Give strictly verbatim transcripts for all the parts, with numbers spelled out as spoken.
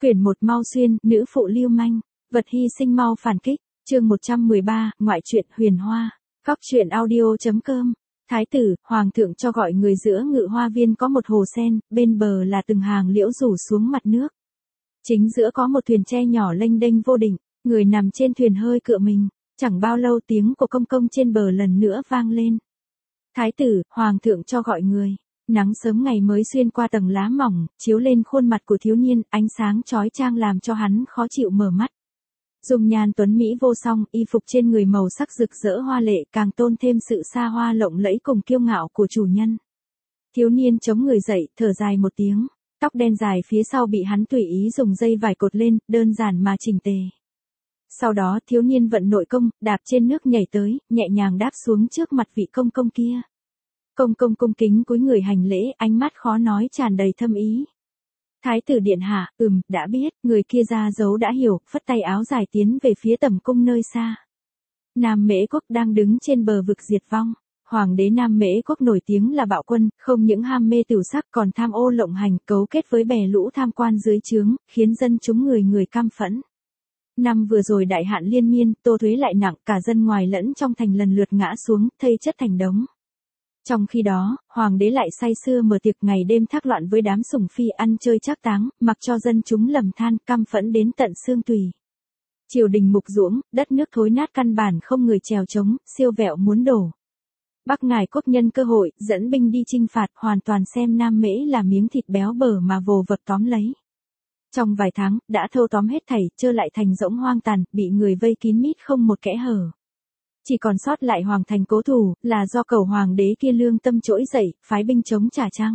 Quyển một Mau Xuyên, nữ phụ lưu manh, vật hy sinh mau phản kích, chương một trăm mười ba, ngoại truyện huyền hoa, góc truyện audio.com. Thái tử, hoàng thượng cho gọi người giữa ngự hoa viên có một hồ sen, bên bờ là từng hàng liễu rủ xuống mặt nước. Chính giữa có một thuyền tre nhỏ lênh đênh vô định, người nằm trên thuyền hơi cựa mình, chẳng bao lâu tiếng của công công trên bờ lần nữa vang lên. Thái tử, hoàng thượng cho gọi người. Nắng sớm ngày mới xuyên qua tầng lá mỏng, chiếu lên khuôn mặt của thiếu niên, ánh sáng chói chang làm cho hắn khó chịu mở mắt. Dung nhan tuấn mỹ vô song, y phục trên người màu sắc rực rỡ hoa lệ càng tôn thêm sự xa hoa lộng lẫy cùng kiêu ngạo của chủ nhân. Thiếu niên chống người dậy, thở dài một tiếng, tóc đen dài phía sau bị hắn tùy ý dùng dây vải cột lên, đơn giản mà chỉnh tề. Sau đó thiếu niên vận nội công, đạp trên nước nhảy tới, nhẹ nhàng đáp xuống trước mặt vị công công kia. Công công cung kính cúi người hành lễ, ánh mắt khó nói tràn đầy thâm ý. Thái tử điện hạ, ừm, đã biết, người kia ra dấu đã hiểu, phất tay áo dài tiến về phía tầm cung nơi xa. Nam Mễ Quốc đang đứng trên bờ vực diệt vong. Hoàng đế Nam Mễ Quốc nổi tiếng là bạo quân, không những ham mê tửu sắc còn tham ô lộng hành, cấu kết với bè lũ tham quan dưới trướng, khiến dân chúng người người căm phẫn. Năm vừa rồi đại hạn liên miên, tô thuế lại nặng, cả dân ngoài lẫn trong thành lần lượt ngã xuống, thây chất thành đống. Trong khi đó, hoàng đế lại say sưa mở tiệc ngày đêm thác loạn với đám sủng phi ăn chơi trác táng, mặc cho dân chúng lầm than, căm phẫn đến tận xương tùy. Triều đình mục ruỗng, đất nước thối nát căn bản không người chèo chống, siêu vẹo muốn đổ. Bắc Ngài Quốc nhân cơ hội, dẫn binh đi chinh phạt, hoàn toàn xem Nam Mễ là miếng thịt béo bở mà vồ vật tóm lấy. Trong vài tháng, đã thâu tóm hết thảy, trơ lại thành rỗng hoang tàn, bị người vây kín mít không một kẽ hở. Chỉ còn sót lại hoàng thành cố thủ, là do cầu hoàng đế kia lương tâm trỗi dậy, phái binh chống trả trăng.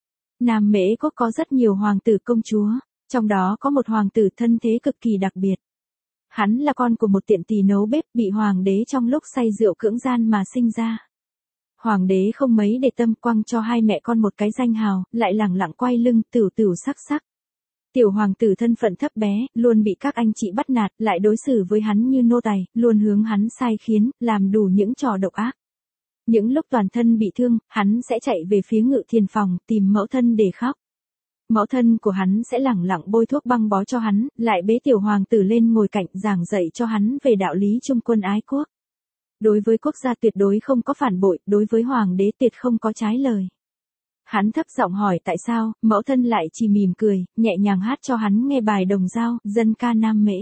Nam Mễ Quốc có rất nhiều hoàng tử công chúa, trong đó có một hoàng tử thân thế cực kỳ đặc biệt. Hắn là con của một tiện tỳ nấu bếp, bị hoàng đế trong lúc say rượu cưỡng gian mà sinh ra. Hoàng đế không mấy để tâm, quăng cho hai mẹ con một cái danh hào, lại lẳng lặng quay lưng, tửu tửu sắc sắc. Tiểu hoàng tử thân phận thấp bé, luôn bị các anh chị bắt nạt, lại đối xử với hắn như nô tài, luôn hướng hắn sai khiến, làm đủ những trò độc ác. Những lúc toàn thân bị thương, hắn sẽ chạy về phía ngự thiền phòng, tìm mẫu thân để khóc. Mẫu thân của hắn sẽ lẳng lặng bôi thuốc băng bó cho hắn, lại bế tiểu hoàng tử lên ngồi cạnh giảng dạy cho hắn về đạo lý trung quân ái quốc. Đối với quốc gia tuyệt đối không có phản bội, đối với hoàng đế tuyệt không có trái lời. Hắn thấp giọng hỏi tại sao, mẫu thân lại chỉ mỉm cười, nhẹ nhàng hát cho hắn nghe bài đồng dao, dân ca Nam Mễ.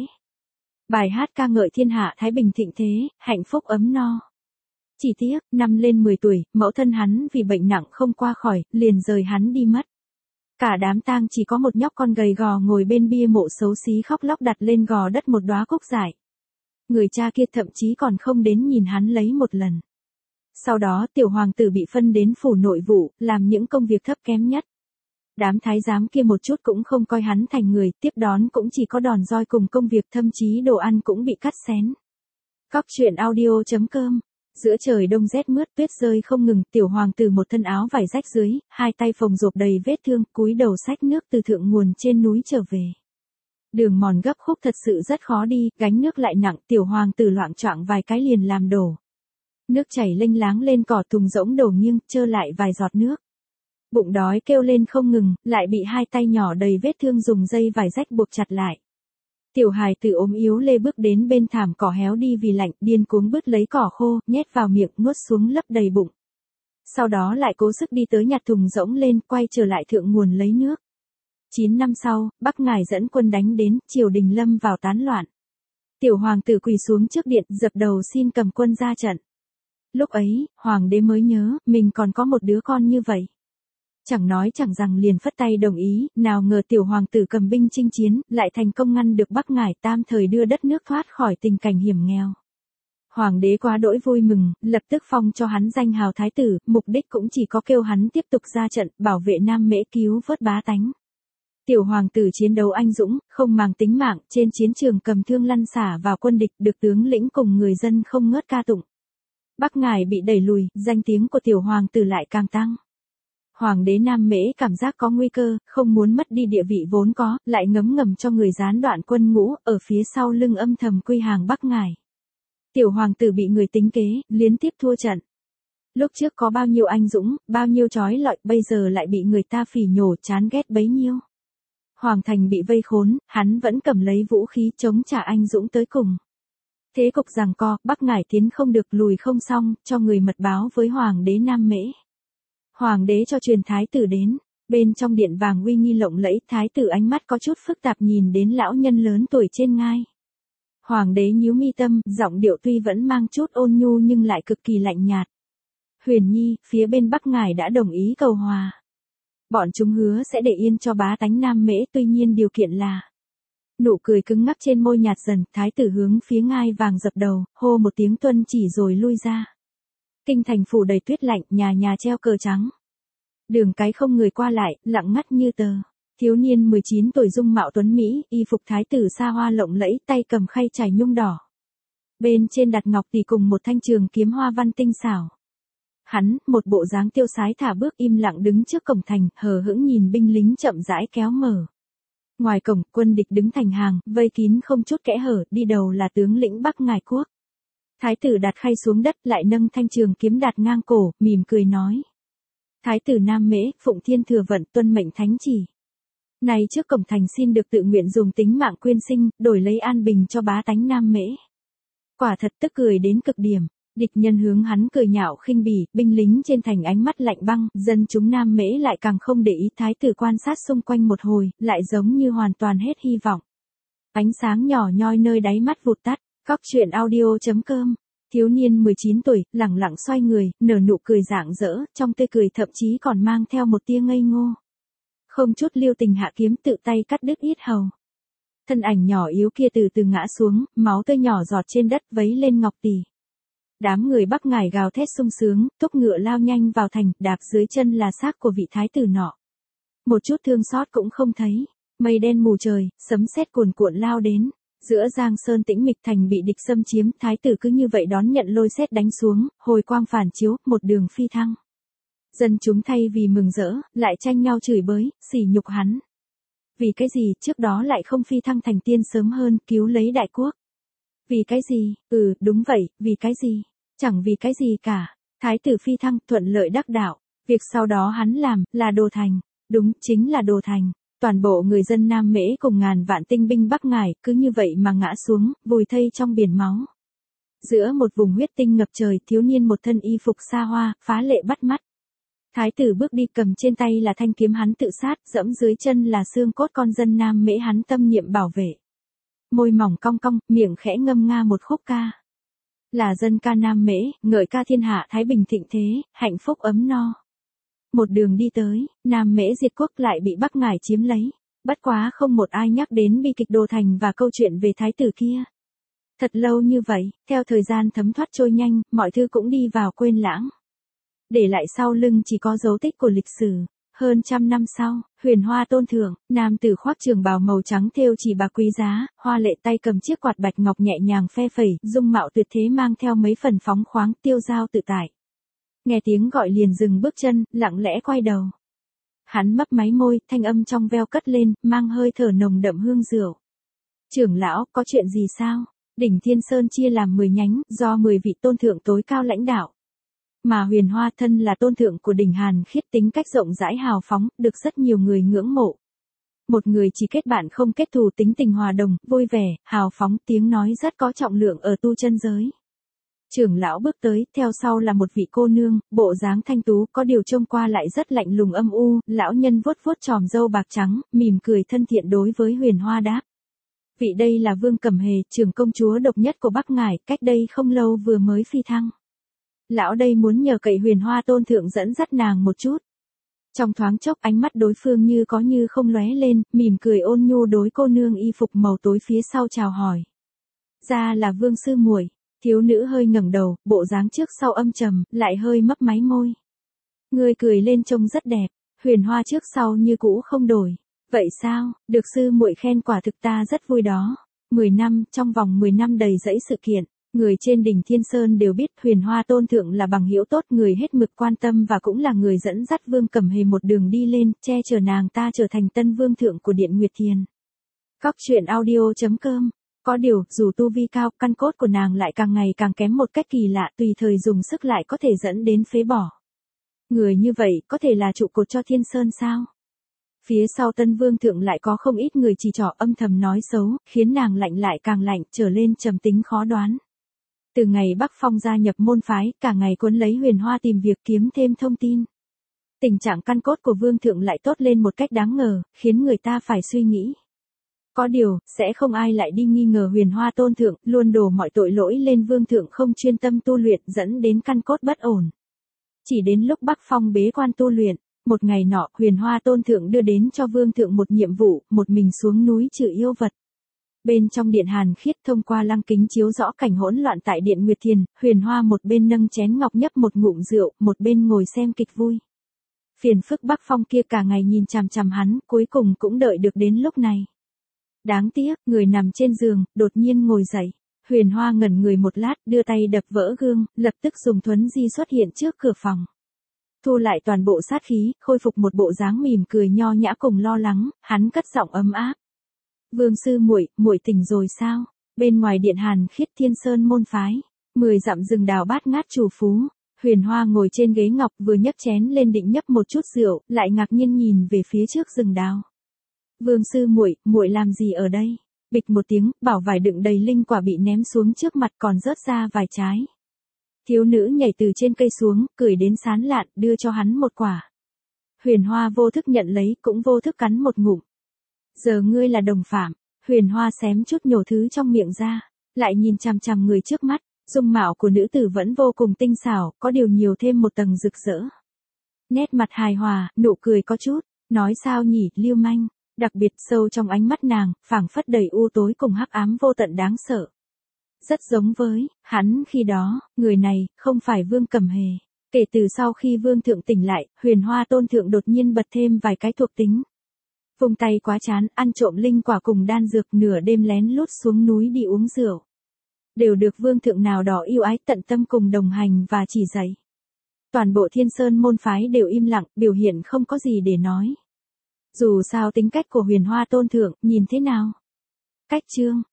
Bài hát ca ngợi thiên hạ thái bình thịnh thế, hạnh phúc ấm no. Chỉ tiếc, năm lên mười tuổi, mẫu thân hắn vì bệnh nặng không qua khỏi, liền rời hắn đi mất. Cả đám tang chỉ có một nhóc con gầy gò ngồi bên bia mộ xấu xí khóc lóc đặt lên gò đất một đóa cúc dại. Người cha kia thậm chí còn không đến nhìn hắn lấy một lần. Sau đó tiểu hoàng tử bị phân đến phủ nội vụ, làm những công việc thấp kém nhất. Đám thái giám kia một chút cũng không coi hắn thành người, tiếp đón cũng chỉ có đòn roi cùng công việc, thậm chí đồ ăn cũng bị cắt xén. Góc truyện audio.com. Giữa trời đông rét mướt, tuyết rơi không ngừng, tiểu hoàng tử một thân áo vải rách dưới, hai tay phồng rộp đầy vết thương, cúi đầu xách nước từ thượng nguồn trên núi trở về. Đường mòn gấp khúc thật sự rất khó đi, gánh nước lại nặng, tiểu hoàng tử loạng choạng vài cái liền làm đổ. Nước chảy lênh láng lên cỏ, thùng rỗng đổ nghiêng, trơ lại vài giọt nước. Bụng đói kêu lên không ngừng, lại bị hai tay nhỏ đầy vết thương dùng dây vải rách buộc chặt lại. Tiểu hài tử ốm yếu lê bước đến bên thảm cỏ héo đi vì lạnh, điên cuống bứt lấy cỏ khô, nhét vào miệng, nuốt xuống lấp đầy bụng. Sau đó lại cố sức đi tới nhặt thùng rỗng lên, quay trở lại thượng nguồn lấy nước. Chín năm sau, Bắc Ngài dẫn quân đánh đến, triều đình lâm vào tán loạn. Tiểu hoàng tử quỳ xuống trước điện, dập đầu xin cầm quân ra trận. Lúc ấy, hoàng đế mới nhớ, mình còn có một đứa con như vậy. Chẳng nói chẳng rằng liền phất tay đồng ý, nào ngờ tiểu hoàng tử cầm binh chinh chiến, lại thành công ngăn được Bắc Ngài tam thời đưa đất nước thoát khỏi tình cảnh hiểm nghèo. Hoàng đế quá đỗi vui mừng, lập tức phong cho hắn danh hào thái tử, mục đích cũng chỉ có kêu hắn tiếp tục ra trận, bảo vệ Nam Mễ cứu vớt bá tánh. Tiểu hoàng tử chiến đấu anh dũng, không màng tính mạng, trên chiến trường cầm thương lăn xả vào quân địch, được tướng lĩnh cùng người dân không ngớt ca tụng. Bắc Ngài bị đẩy lùi, danh tiếng của tiểu hoàng tử lại càng tăng. Hoàng đế Nam Mễ cảm giác có nguy cơ, không muốn mất đi địa vị vốn có, lại ngấm ngầm cho người gián đoạn quân ngũ, ở phía sau lưng âm thầm quy hàng Bắc Ngài. Tiểu hoàng tử bị người tính kế, liên tiếp thua trận. Lúc trước có bao nhiêu anh dũng, bao nhiêu trói lọi, bây giờ lại bị người ta phỉ nhổ chán ghét bấy nhiêu. Hoàng thành bị vây khốn, hắn vẫn cầm lấy vũ khí chống trả anh dũng tới cùng. Thế cục giằng co, Bắc Ngải tiến không được lùi không xong, cho người mật báo với Hoàng đế Nam Mễ. Hoàng đế cho truyền thái tử đến, bên trong điện vàng uy nghi lộng lẫy, thái tử ánh mắt có chút phức tạp nhìn đến lão nhân lớn tuổi trên ngai. Hoàng đế nhíu mi tâm, giọng điệu tuy vẫn mang chút ôn nhu nhưng lại cực kỳ lạnh nhạt. Huyền Nhi, phía bên Bắc Ngải đã đồng ý cầu hòa. Bọn chúng hứa sẽ để yên cho bá tánh Nam Mễ, tuy nhiên điều kiện là. Nụ cười cứng ngắc trên môi nhạt dần, thái tử hướng phía ngai vàng dập đầu, hô một tiếng tuân chỉ rồi lui ra. Kinh thành phủ đầy tuyết lạnh, nhà nhà treo cờ trắng. Đường cái không người qua lại, lặng ngắt như tờ. Thiếu niên mười chín tuổi dung mạo tuấn Mỹ, y phục thái tử xa hoa lộng lẫy, tay cầm khay trải nhung đỏ. Bên trên đặt ngọc tỷ cùng một thanh trường kiếm hoa văn tinh xảo. Hắn, một bộ dáng tiêu sái thả bước im lặng đứng trước cổng thành, hờ hững nhìn binh lính chậm rãi kéo mở. Ngoài cổng, quân địch đứng thành hàng, vây kín không chút kẽ hở, đi đầu là tướng lĩnh Bắc Ngải quốc. Thái tử đặt khay xuống đất, lại nâng thanh trường kiếm đặt ngang cổ, mỉm cười nói. Thái tử Nam Mễ, phụng thiên thừa vận, tuân mệnh thánh chỉ. Này trước cổng thành xin được tự nguyện dùng tính mạng quyên sinh, đổi lấy an bình cho bá tánh Nam Mễ. Quả thật tức cười đến cực điểm. Địch nhân hướng hắn cười nhạo khinh bỉ, binh lính trên thành ánh mắt lạnh băng, dân chúng Nam Mễ lại càng không để ý, thái tử quan sát xung quanh một hồi, lại giống như hoàn toàn hết hy vọng. Ánh sáng nhỏ nhoi nơi đáy mắt vụt tắt, Cóc truyện audio chấm com. Thiếu niên mười chín tuổi, lẳng lặng xoay người, nở nụ cười rạng rỡ, trong tươi cười thậm chí còn mang theo một tia ngây ngô. Không chút lưu tình hạ kiếm tự tay cắt đứt yết hầu. Thân ảnh nhỏ yếu kia từ từ ngã xuống, máu tươi nhỏ giọt trên đất vấy lên ngọc tỷ. Đám người Bắc Ngải gào thét sung sướng, thúc ngựa lao nhanh vào thành, đạp dưới chân là xác của vị thái tử nọ. Một chút thương xót cũng không thấy, mây đen mù trời, sấm sét cuồn cuộn lao đến, giữa Giang Sơn tĩnh mịch thành bị địch xâm chiếm, thái tử cứ như vậy đón nhận lôi sét đánh xuống, hồi quang phản chiếu, một đường phi thăng. Dân chúng thay vì mừng rỡ, lại tranh nhau chửi bới, sỉ nhục hắn. Vì cái gì, trước đó lại không phi thăng thành tiên sớm hơn, cứu lấy đại quốc? Vì cái gì, ừ, đúng vậy, vì cái gì? Chẳng vì cái gì cả. Thái tử phi thăng, thuận lợi đắc đạo. Việc sau đó hắn làm, là đồ thành. Đúng, chính là đồ thành. Toàn bộ người dân Nam Mễ cùng ngàn vạn tinh binh Bắc Ngải, cứ như vậy mà ngã xuống, vùi thây trong biển máu. Giữa một vùng huyết tinh ngập trời, thiếu niên một thân y phục xa hoa, phá lệ bắt mắt. Thái tử bước đi cầm trên tay là thanh kiếm hắn tự sát, dẫm dưới chân là xương cốt con dân Nam Mễ hắn tâm niệm bảo vệ. Môi mỏng cong cong, miệng khẽ ngâm nga một khúc ca. Là dân ca Nam Mễ, ngợi ca thiên hạ thái bình thịnh thế, hạnh phúc ấm no. Một đường đi tới, Nam Mễ diệt quốc lại bị Bắc Ngải chiếm lấy. Bất quá không một ai nhắc đến bi kịch đồ thành và câu chuyện về thái tử kia. Thật lâu như vậy, theo thời gian thấm thoát trôi nhanh, mọi thứ cũng đi vào quên lãng. Để lại sau lưng chỉ có dấu tích của lịch sử. Hơn trăm năm sau, Huyền Hoa tôn thượng, nam tử khoác trường bào màu trắng thêu chỉ bạc quý giá, hoa lệ tay cầm chiếc quạt bạch ngọc nhẹ nhàng phe phẩy, dung mạo tuyệt thế mang theo mấy phần phóng khoáng, tiêu dao tự tại. Nghe tiếng gọi liền dừng bước chân, lặng lẽ quay đầu. Hắn mấp máy môi, thanh âm trong veo cất lên, mang hơi thở nồng đậm hương rượu. Trưởng lão, có chuyện gì sao? Đỉnh Thiên Sơn chia làm mười nhánh, do mười vị tôn thượng tối cao lãnh đạo. Mà Huyền Hoa thân là tôn thượng của đỉnh Hàn Khiết, tính cách rộng rãi hào phóng, được rất nhiều người ngưỡng mộ. Một người chỉ kết bạn không kết thù, tính tình hòa đồng, vui vẻ, hào phóng, tiếng nói rất có trọng lượng ở tu chân giới. Trưởng lão bước tới, theo sau là một vị cô nương, bộ dáng thanh tú, có điều trông qua lại rất lạnh lùng âm u, lão nhân vuốt vuốt tròm râu bạc trắng, mỉm cười thân thiện đối với Huyền Hoa đáp. Vị đây là Vương Cẩm Hề, trưởng công chúa độc nhất của Bắc Ngải, cách đây không lâu vừa mới phi thăng. Lão đây muốn nhờ cậy Huyền Hoa tôn thượng dẫn dắt nàng một chút. Trong thoáng chốc ánh mắt đối phương như có như không lóe lên, mỉm cười ôn nhu đối cô nương y phục màu tối phía sau chào hỏi. Ra là Vương sư muội. Thiếu nữ hơi ngẩng đầu, bộ dáng trước sau âm trầm, lại hơi mấp máy môi. Ngươi cười lên trông rất đẹp, Huyền Hoa trước sau như cũ không đổi. Vậy sao, được sư muội khen quả thực ta rất vui đó. Mười năm, trong vòng mười năm đầy dẫy sự kiện. Người trên đỉnh Thiên Sơn đều biết Huyền Hoa tôn thượng là bằng hữu tốt, người hết mực quan tâm và cũng là người dẫn dắt Vương Cẩm Hề một đường đi lên, che chở nàng ta trở thành tân vương thượng của Điện Nguyệt Thiền. Cóc truyện audio chấm com. Có điều, dù tu vi cao, căn cốt của nàng lại càng ngày càng kém một cách kỳ lạ, tùy thời dùng sức lại có thể dẫn đến phế bỏ. Người như vậy, có thể là trụ cột cho Thiên Sơn sao? Phía sau tân vương thượng lại có không ít người chỉ trỏ âm thầm nói xấu, khiến nàng lạnh lại càng lạnh, trở lên trầm tính khó đoán. Từ ngày Bắc Phong gia nhập môn phái, cả ngày cuốn lấy Huyền Hoa tìm việc kiếm thêm thông tin. Tình trạng căn cốt của vương thượng lại tốt lên một cách đáng ngờ, khiến người ta phải suy nghĩ. Có điều, sẽ không ai lại đi nghi ngờ Huyền Hoa tôn thượng, luôn đổ mọi tội lỗi lên vương thượng không chuyên tâm tu luyện, dẫn đến căn cốt bất ổn. Chỉ đến lúc Bắc Phong bế quan tu luyện, một ngày nọ, Huyền Hoa tôn thượng đưa đến cho vương thượng một nhiệm vụ, một mình xuống núi trừ yêu vật. Bên trong điện hàn khiết thông qua lăng kính chiếu rõ cảnh hỗn loạn tại điện Nguyệt Thiền, Huyền Hoa một bên nâng chén ngọc nhấp một ngụm rượu, một bên ngồi xem kịch vui. Phiền phức Bắc Phong kia cả ngày nhìn chằm chằm hắn, cuối cùng cũng đợi được đến lúc này. Đáng tiếc, người nằm trên giường, đột nhiên ngồi dậy. Huyền Hoa ngẩn người một lát, đưa tay đập vỡ gương, lập tức dùng thuấn di xuất hiện trước cửa phòng. Thu lại toàn bộ sát khí, khôi phục một bộ dáng mỉm cười nho nhã cùng lo lắng, hắn cất giọng ấm áp. Vương sư muội, muội tỉnh rồi sao? Bên ngoài điện hàn khiết Thiên Sơn môn phái, mười dặm rừng đào bát ngát chủ phú. Huyền Hoa ngồi trên ghế ngọc vừa nhấc chén lên định nhấp một chút rượu, lại ngạc nhiên nhìn về phía trước rừng đào. Vương sư muội, muội làm gì ở đây? Bịch một tiếng, bảo vải đựng đầy linh quả bị ném xuống trước mặt còn rớt ra vài trái. Thiếu nữ nhảy từ trên cây xuống, cười đến sán lạn, đưa cho hắn một quả. Huyền Hoa vô thức nhận lấy, cũng vô thức cắn một ngụm. Giờ ngươi là đồng phạm. Huyền Hoa xém chút nhổ thứ trong miệng ra, lại nhìn chằm chằm người trước mắt. Dung mạo của nữ tử vẫn vô cùng tinh xảo, có điều nhiều thêm một tầng rực rỡ. Nét mặt hài hòa, nụ cười có chút, nói sao nhỉ, lưu manh, đặc biệt sâu trong ánh mắt nàng, phảng phất đầy u tối cùng hắc ám vô tận đáng sợ. Rất giống với, hắn khi đó, người này, không phải Vương Cẩm Hề. Kể từ sau khi Vương Thượng tỉnh lại, Huyền Hoa tôn thượng đột nhiên bật thêm vài cái thuộc tính. Vùng tay quá chán, ăn trộm linh quả cùng đan dược, nửa đêm lén lút xuống núi đi uống rượu. Đều được vương thượng nào đó yêu ái tận tâm cùng đồng hành và chỉ dạy. Toàn bộ Thiên Sơn môn phái đều im lặng, biểu hiện không có gì để nói. Dù sao tính cách của Huyền Hoa tôn thượng, nhìn thế nào? Cách chương